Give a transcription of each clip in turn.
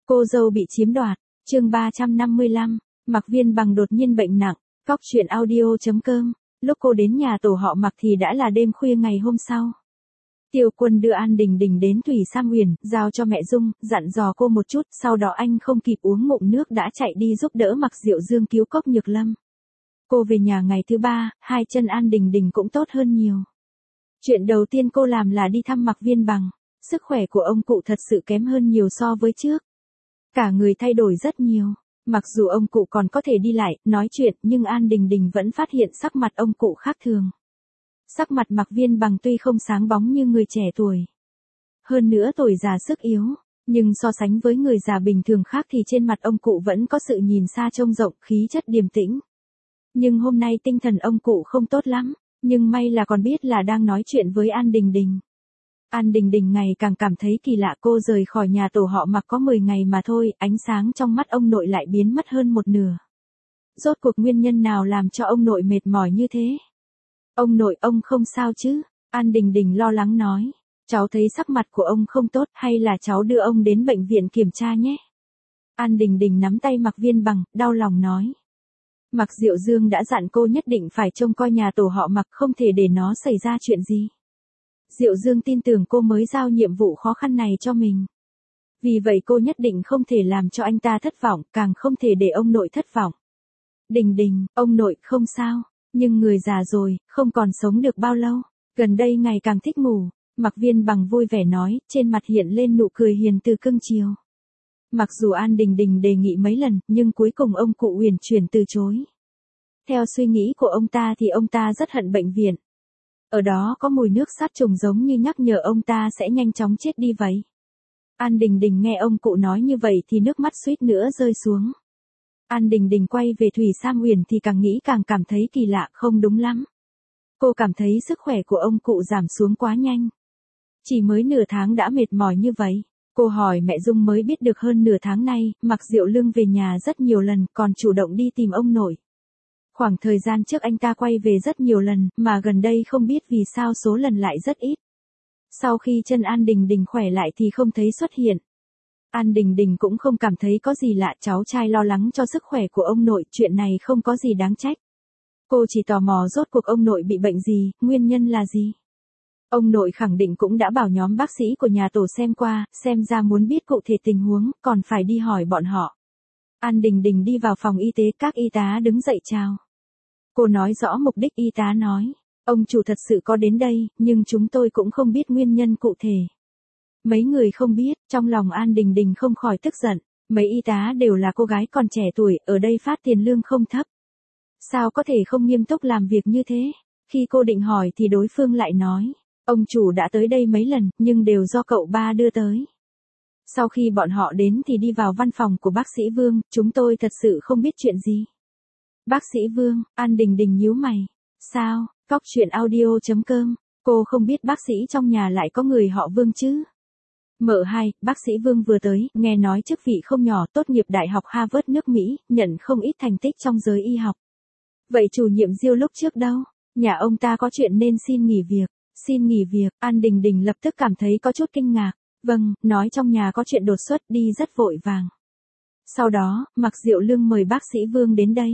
Cô dâu bị chiếm đoạt, chương 355, Mạc Viên Bằng đột nhiên bệnh nặng, cóc truyện audio.com, lúc cô đến nhà tổ họ Mạc thì đã là đêm khuya ngày hôm sau. Tiêu Quân đưa An Đình Đình đến Thủy Sam Huyền, giao cho mẹ Dung, dặn dò cô một chút, sau đó anh không kịp uống ngụm nước đã chạy đi giúp đỡ Mạc Diệu Dương cứu Cốc Nhược Lâm. Cô về nhà ngày thứ 3, hai chân An Đình Đình cũng tốt hơn nhiều. Chuyện đầu tiên cô làm là đi thăm Mạc Viên Bằng, sức khỏe của ông cụ thật sự kém hơn nhiều so với trước. Cả người thay đổi rất nhiều, mặc dù ông cụ còn có thể đi lại, nói chuyện, nhưng An Đình Đình vẫn phát hiện sắc mặt ông cụ khác thường. Sắc mặt Mạc Viên Bằng tuy không sáng bóng như người trẻ tuổi. Hơn nữa tuổi già sức yếu, nhưng so sánh với người già bình thường khác thì trên mặt ông cụ vẫn có sự nhìn xa trông rộng, khí chất điềm tĩnh. Nhưng hôm nay tinh thần ông cụ không tốt lắm, nhưng may là còn biết là đang nói chuyện với An Đình Đình. An Đình Đình ngày càng cảm thấy kỳ lạ, cô rời khỏi nhà tổ họ Mạc có 10 ngày mà thôi, ánh sáng trong mắt ông nội lại biến mất hơn một nửa. Rốt cuộc nguyên nhân nào làm cho ông nội mệt mỏi như thế? Ông nội, ông không sao chứ? An Đình Đình lo lắng nói. Cháu thấy sắc mặt của ông không tốt, hay là cháu đưa ông đến bệnh viện kiểm tra nhé? An Đình Đình nắm tay Mạc Viên Bằng, đau lòng nói. Mạc Diệu Dương đã dặn cô nhất định phải trông coi nhà tổ họ Mạc, không thể để nó xảy ra chuyện gì. Diệu Dương tin tưởng cô mới giao nhiệm vụ khó khăn này cho mình. Vì vậy cô nhất định không thể làm cho anh ta thất vọng, càng không thể để ông nội thất vọng. Đình Đình, ông nội không sao, nhưng người già rồi, không còn sống được bao lâu, gần đây ngày càng thích ngủ. Mạc Viên Bằng vui vẻ nói, trên mặt hiện lên nụ cười hiền từ cưng chiều. Mặc dù An Đình Đình đề nghị mấy lần, nhưng cuối cùng ông cụ uyển chuyển từ chối. Theo suy nghĩ của ông ta thì ông ta rất hận bệnh viện. Ở đó có mùi nước sát trùng giống như nhắc nhở ông ta sẽ nhanh chóng chết đi vậy. An Đình Đình nghe ông cụ nói như vậy thì nước mắt suýt nữa rơi xuống. An Đình Đình quay về Thủy Sam Huyền thì càng nghĩ càng cảm thấy kỳ lạ, không đúng lắm. Cô cảm thấy sức khỏe của ông cụ giảm xuống quá nhanh. Chỉ mới nửa tháng đã mệt mỏi như vậy. Cô hỏi mẹ Dung mới biết được hơn nửa tháng nay, Mạc Diệu Lương về nhà rất nhiều lần, còn chủ động đi tìm ông nội. Khoảng thời gian trước anh ta quay về rất nhiều lần, mà gần đây không biết vì sao số lần lại rất ít. Sau khi chân An Đình Đình khỏe lại thì không thấy xuất hiện. An Đình Đình cũng không cảm thấy có gì lạ, cháu trai lo lắng cho sức khỏe của ông nội, chuyện này không có gì đáng trách. Cô chỉ tò mò rốt cuộc ông nội bị bệnh gì, nguyên nhân là gì. Ông nội khẳng định cũng đã bảo nhóm bác sĩ của nhà tổ xem qua, xem ra muốn biết cụ thể tình huống, còn phải đi hỏi bọn họ. An Đình Đình đi vào phòng y tế, các y tá đứng dậy chào. Cô nói rõ mục đích, y tá nói, ông chủ thật sự có đến đây, nhưng chúng tôi cũng không biết nguyên nhân cụ thể. Mấy người không biết, trong lòng An Đình Đình không khỏi tức giận, mấy y tá đều là cô gái còn trẻ tuổi, ở đây phát tiền lương không thấp. Sao có thể không nghiêm túc làm việc như thế? Khi cô định hỏi thì đối phương lại nói, ông chủ đã tới đây mấy lần, nhưng đều do cậu ba đưa tới. Sau khi bọn họ đến thì đi vào văn phòng của bác sĩ Vương, chúng tôi thật sự không biết chuyện gì. Bác sĩ Vương, An Đình Đình nhíu mày. Sao, cóc truyện audio.com, cô không biết bác sĩ trong nhà lại có người họ Vương chứ? Mợ hai, bác sĩ Vương vừa tới, nghe nói chức vị không nhỏ, tốt nghiệp Đại học Harvard nước Mỹ, nhận không ít thành tích trong giới y học. Vậy chủ nhiệm Diêu lúc trước đâu? Nhà ông ta có chuyện nên xin nghỉ việc. Xin nghỉ việc, An Đình Đình lập tức cảm thấy có chút kinh ngạc. Vâng, nói trong nhà có chuyện đột xuất, đi rất vội vàng. Sau đó, Mạc Diệu Lương mời bác sĩ Vương đến đây.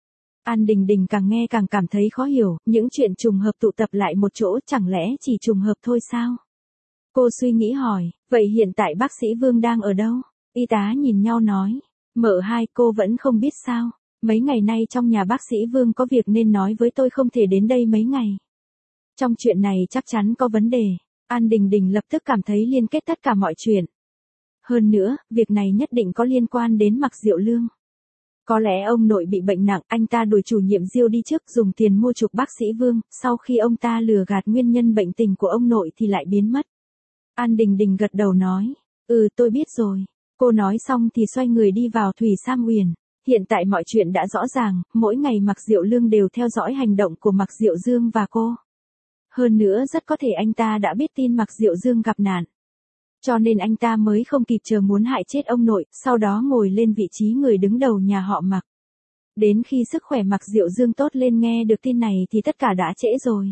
An Đình Đình càng nghe càng cảm thấy khó hiểu, những chuyện trùng hợp tụ tập lại một chỗ chẳng lẽ chỉ trùng hợp thôi sao? Cô suy nghĩ hỏi, vậy hiện tại bác sĩ Vương đang ở đâu? Y tá nhìn nhau nói, mợ hai, cô vẫn không biết sao? Mấy ngày nay trong nhà bác sĩ Vương có việc nên nói với tôi không thể đến đây mấy ngày. Trong chuyện này chắc chắn có vấn đề. An Đình Đình lập tức cảm thấy liên kết tất cả mọi chuyện. Hơn nữa, việc này nhất định có liên quan đến Mạc Diệu Lương. Có lẽ ông nội bị bệnh nặng, anh ta đuổi chủ nhiệm Diêu đi trước, dùng tiền mua chuộc bác sĩ Vương, sau khi ông ta lừa gạt nguyên nhân bệnh tình của ông nội thì lại biến mất. An Đình Đình gật đầu nói, tôi biết rồi. Cô nói xong thì xoay người đi vào Thủy Sam Huyền. Hiện tại mọi chuyện đã rõ ràng, mỗi ngày Mạc Diệu Lương đều theo dõi hành động của Mạc Diệu Dương và cô. Hơn nữa rất có thể anh ta đã biết tin Mạc Diệu Dương gặp nạn. Cho nên anh ta mới không kịp chờ muốn hại chết ông nội, sau đó ngồi lên vị trí người đứng đầu nhà họ Mạc. Đến khi sức khỏe Mạc Diệu Dương tốt lên nghe được tin này thì tất cả đã trễ rồi.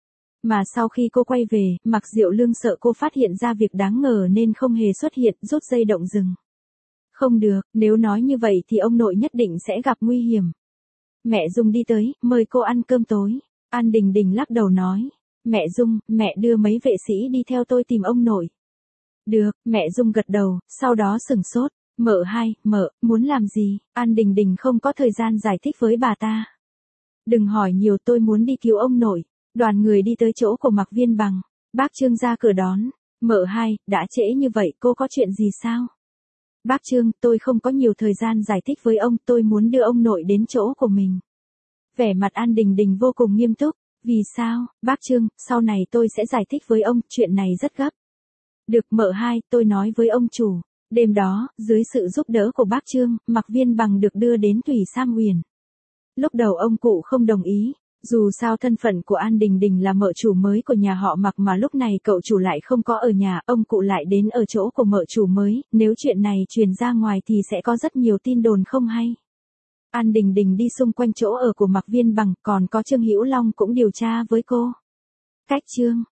Mà sau khi cô quay về, Mạc Diệu Lương sợ cô phát hiện ra việc đáng ngờ nên không hề xuất hiện, rút dây động rừng. Không được, nếu nói như vậy thì ông nội nhất định sẽ gặp nguy hiểm. Mẹ Dung đi tới, mời cô ăn cơm tối. An Đình Đình lắc đầu nói. Mẹ Dung, mẹ đưa mấy vệ sĩ đi theo tôi tìm ông nội. Được, mẹ Dung gật đầu, sau đó sửng sốt. Mợ hai, mợ, muốn làm gì? An Đình Đình không có thời gian giải thích với bà ta. Đừng hỏi nhiều, tôi muốn đi cứu ông nội. Đoàn người đi tới chỗ của Mạc Viên Bằng. Bác Trương ra cửa đón. Mợ hai, đã trễ như vậy, cô có chuyện gì sao? Bác Trương, tôi không có nhiều thời gian giải thích với ông, tôi muốn đưa ông nội đến chỗ của mình. Vẻ mặt An Đình Đình vô cùng nghiêm túc. Vì sao? Bác Trương, sau này tôi sẽ giải thích với ông, chuyện này rất gấp. Được, mợ hai, tôi nói với ông chủ. Đêm đó, dưới sự giúp đỡ của bác Trương, Mạc Viên Bằng được đưa đến Thủy Sam Huyền. Lúc đầu ông cụ không đồng ý, dù sao thân phận của An Đình Đình là mợ chủ mới của nhà họ Mạc mà lúc này cậu chủ lại không có ở nhà, ông cụ lại đến ở chỗ của mợ chủ mới, nếu chuyện này truyền ra ngoài thì sẽ có rất nhiều tin đồn không hay. An Đình Đình đi xung quanh chỗ ở của Mạc Viên Bằng, còn có Trương Hữu Long cũng điều tra với cô. Cách Trương,